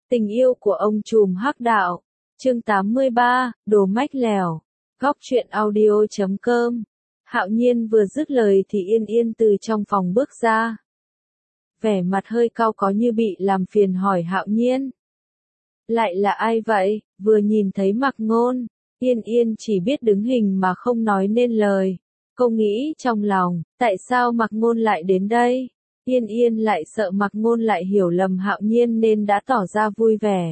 Tình yêu của ông trùm hắc đạo. Chương 83, đồ mách lèo. Góc truyện audio.com. Hạo Nhiên vừa dứt lời thì Yên Yên từ trong phòng bước ra. Vẻ mặt hơi cau có như bị làm phiền hỏi Hạo Nhiên. Lại là ai vậy? Vừa nhìn thấy Mạc Ngôn, Yên Yên chỉ biết đứng hình mà không nói nên lời. Cô nghĩ trong lòng, tại sao Mạc Ngôn lại đến đây? Yên Yên lại sợ Mạc Ngôn lại hiểu lầm Hạo Nhiên nên đã tỏ ra vui vẻ.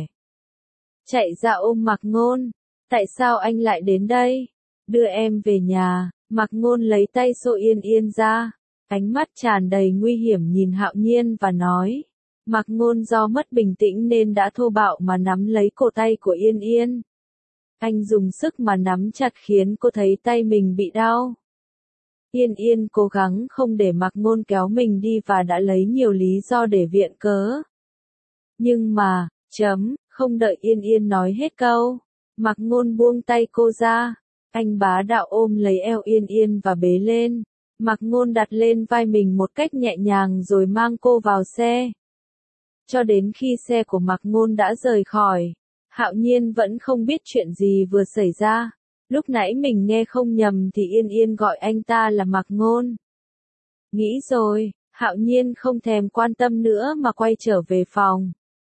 Chạy ra ôm Mạc Ngôn. Tại sao anh lại đến đây? Đưa em về nhà. Mạc Ngôn lấy tay xô Yên Yên ra. Ánh mắt tràn đầy nguy hiểm nhìn Hạo Nhiên và nói. Mạc Ngôn do mất bình tĩnh nên đã thô bạo mà nắm lấy cổ tay của Yên Yên. Anh dùng sức mà nắm chặt khiến cô thấy tay mình bị đau. Yên Yên cố gắng không để Mạc Ngôn kéo mình đi và đã lấy nhiều lý do để viện cớ. Nhưng mà, không đợi Yên Yên nói hết câu. Mạc Ngôn buông tay cô ra. Anh bá đạo ôm lấy eo Yên Yên và bế lên. Mạc Ngôn đặt lên vai mình một cách nhẹ nhàng rồi mang cô vào xe. Cho đến khi xe của Mạc Ngôn đã rời khỏi, Hạo Nhiên vẫn không biết chuyện gì vừa xảy ra. Lúc nãy mình nghe không nhầm thì Yên Yên gọi anh ta là Mạc Ngôn. Nghĩ rồi, Hạo Nhiên không thèm quan tâm nữa mà quay trở về phòng.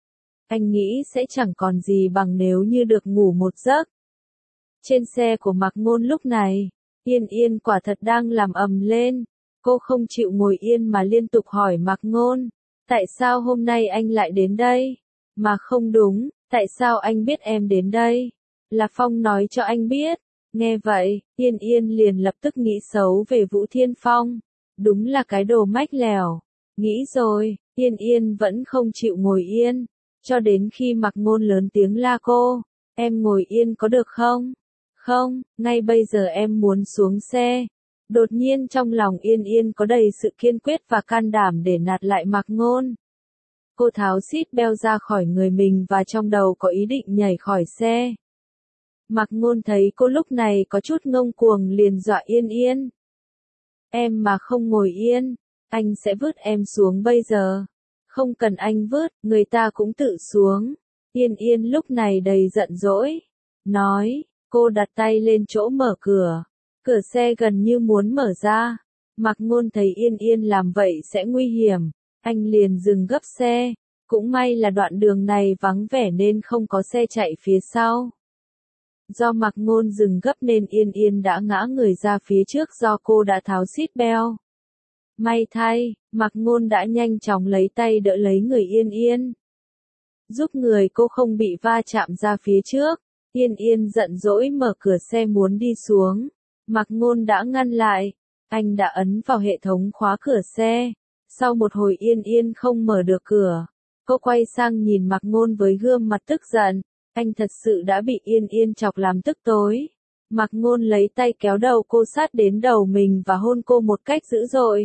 Anh nghĩ sẽ chẳng còn gì bằng nếu như được ngủ một giấc. Trên xe của Mạc Ngôn lúc này, Yên Yên quả thật đang làm ầm lên. Cô không chịu ngồi yên mà liên tục hỏi Mạc Ngôn. Tại sao hôm nay anh lại đến đây? Mà không đúng, tại sao anh biết em đến đây? Là Phong nói cho anh biết. Nghe vậy, Yên Yên liền lập tức nghĩ xấu về Vũ Thiên Phong. Đúng là cái đồ mách lèo. Nghĩ rồi, Yên Yên vẫn không chịu ngồi yên. Cho đến khi Mạc Ngôn lớn tiếng la cô. Em ngồi yên có được không? Không, ngay bây giờ em muốn xuống xe. Đột nhiên trong lòng Yên Yên có đầy sự kiên quyết và can đảm để nạt lại Mạc Ngôn. Cô tháo seat belt ra khỏi người mình và trong đầu có ý định nhảy khỏi xe. Mạc Ngôn thấy cô lúc này có chút ngông cuồng liền dọa Yên Yên. Em mà không ngồi yên, anh sẽ vứt em xuống bây giờ. Không cần anh vứt, người ta cũng tự xuống. Yên Yên lúc này đầy giận dỗi. Nói, cô đặt tay lên chỗ mở cửa. Cửa xe gần như muốn mở ra. Mạc Ngôn thấy Yên Yên làm vậy sẽ nguy hiểm. Anh liền dừng gấp xe. Cũng may là đoạn đường này vắng vẻ nên không có xe chạy phía sau. Do Mạc Ngôn dừng gấp nên Yên Yên đã ngã người ra phía trước do cô đã tháo seat belt. May thay, Mạc Ngôn đã nhanh chóng lấy tay đỡ lấy người Yên Yên. Giúp người cô không bị va chạm ra phía trước. Yên Yên giận dỗi mở cửa xe muốn đi xuống. Mạc Ngôn đã ngăn lại. Anh đã ấn vào hệ thống khóa cửa xe. Sau một hồi Yên Yên không mở được cửa. Cô quay sang nhìn Mạc Ngôn với gương mặt tức giận. Anh thật sự đã bị Yên Yên chọc làm tức tối. Mạc Ngôn lấy tay kéo đầu cô sát đến đầu mình và hôn cô một cách dữ dội.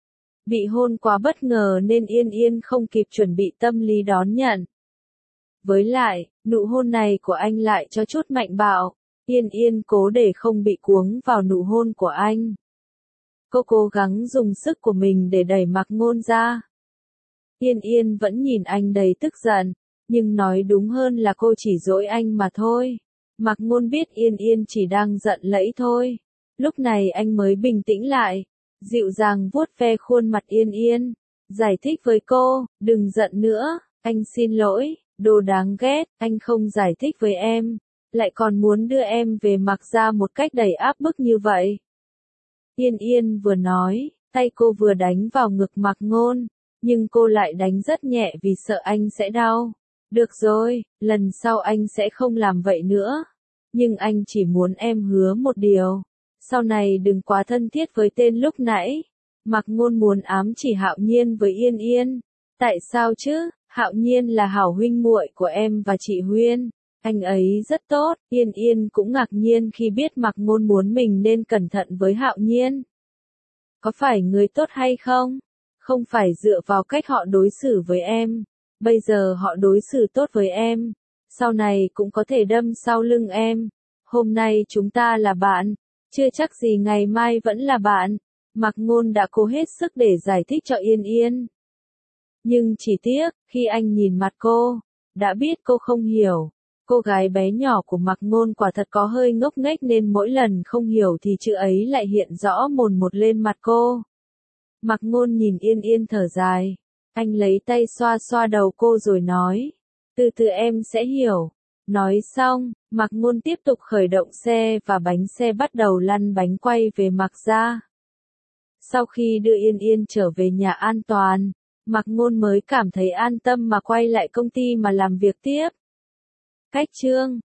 Bị hôn quá bất ngờ nên Yên Yên không kịp chuẩn bị tâm lý đón nhận. Với lại, nụ hôn này của anh lại cho chút mạnh bạo. Yên Yên cố để không bị cuống vào nụ hôn của anh. Cô cố gắng dùng sức của mình để đẩy Mạc Ngôn ra. Yên Yên vẫn nhìn anh đầy tức giận, nhưng nói đúng hơn là cô chỉ dỗi anh mà thôi. Mạc Ngôn biết Yên Yên chỉ đang giận lẫy thôi. Lúc này anh mới bình tĩnh lại, dịu dàng vuốt ve khuôn mặt Yên Yên, giải thích với cô, đừng giận nữa, anh xin lỗi, đồ đáng ghét, anh không giải thích với em, lại còn muốn đưa em về Mạc gia một cách đầy áp bức như vậy. Yên Yên vừa nói, tay cô vừa đánh vào ngực Mạc Ngôn, nhưng cô lại đánh rất nhẹ vì sợ anh sẽ đau. Được rồi, lần sau anh sẽ không làm vậy nữa. Nhưng anh chỉ muốn em hứa một điều. Sau này đừng quá thân thiết với tên lúc nãy. Mạc Ngôn muốn ám chỉ Hạo Nhiên với Yên Yên. Tại sao chứ? Hạo Nhiên là hảo huynh muội của em và chị Huyên. Anh ấy rất tốt. Yên Yên cũng ngạc nhiên khi biết Mạc Ngôn muốn mình nên cẩn thận với Hạo Nhiên. Có phải người tốt hay không? Không phải dựa vào cách họ đối xử với em. Bây giờ họ đối xử tốt với em. Sau này cũng có thể đâm sau lưng em. Hôm nay chúng ta là bạn. Chưa chắc gì ngày mai vẫn là bạn. Mạc Ngôn đã cố hết sức để giải thích cho Yên Yên. Nhưng chỉ tiếc, khi anh nhìn mặt cô, Đã biết cô không hiểu. Cô gái bé nhỏ của Mạc Ngôn quả thật có hơi ngốc nghếch nên mỗi lần không hiểu thì chữ ấy lại hiện rõ mồn một lên mặt cô. Mạc Ngôn nhìn Yên Yên thở dài. Anh lấy tay xoa xoa đầu cô rồi nói. Từ từ em sẽ hiểu. Nói xong, Mạc Ngôn tiếp tục khởi động xe và bánh xe bắt đầu lăn bánh quay về Mạc gia. Sau khi đưa Yên Yên trở về nhà an toàn, Mạc Ngôn mới cảm thấy an tâm mà quay lại công ty mà làm việc tiếp. Cách chương